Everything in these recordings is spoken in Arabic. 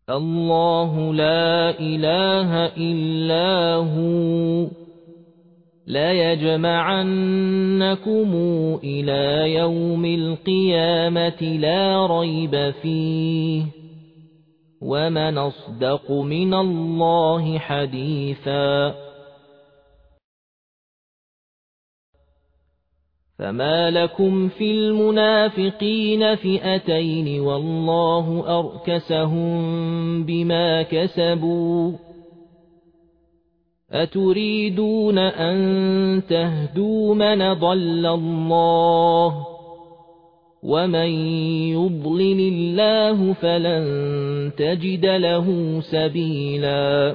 الله لا إله إلا هو ليجمعنكم إلى يوم القيامة لا ريب فيه ومن أصدق من الله حديثا فما لكم في المنافقين فئتين والله أركسهم بما كسبوا أتريدون أن تهدوا من ضل الله ومن يضلل الله فلن تجد له سبيلا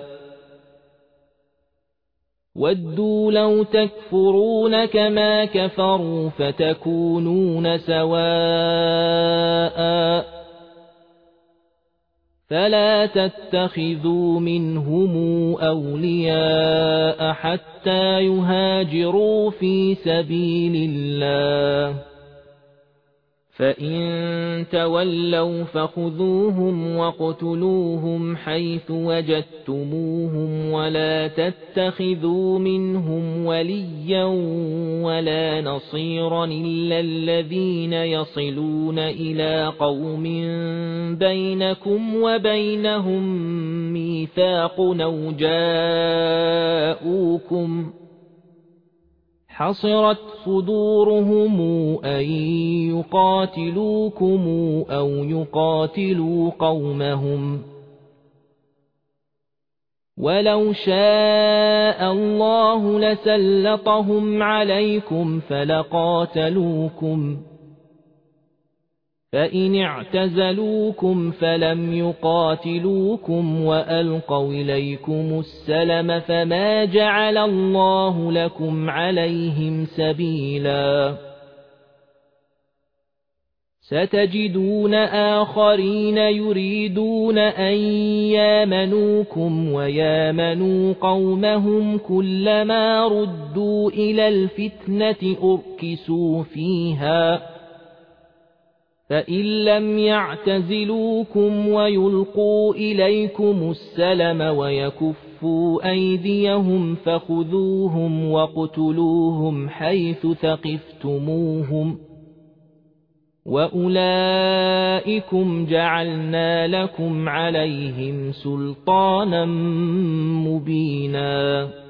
ودوا لو تكفرون كما كفروا فتكونون سواء فلا تتخذوا منهم أولياء حتى يهاجروا في سبيل الله فإن تولوا فخذوهم واقتلوهم حيث وجدتموهم ولا تتخذوا منهم وليا ولا نصيرا إلا الذين يصلون إلى قوم بينكم وبينهم ميثاق أو جاءوكم حصرت صدورهم أن يقاتلوكم أو يقاتلوا قومهم ولو شاء الله لسلطهم عليكم فلقاتلوكم فإن اعتزلوكم فلم يقاتلوكم وألقوا إليكم السلم فما جعل الله لكم عليهم سبيلا ستجدون آخرين يريدون أن يامنوكم ويامنوا قومهم كلما ردوا إلى الفتنة أركسوا فيها فإن لم يعتزلوكم ويلقوا إليكم السلم ويكفوا أيديهم فخذوهم واقتلوهم حيث ثقفتموهم وأولئكم جعلنا لكم عليهم سلطانا مبينا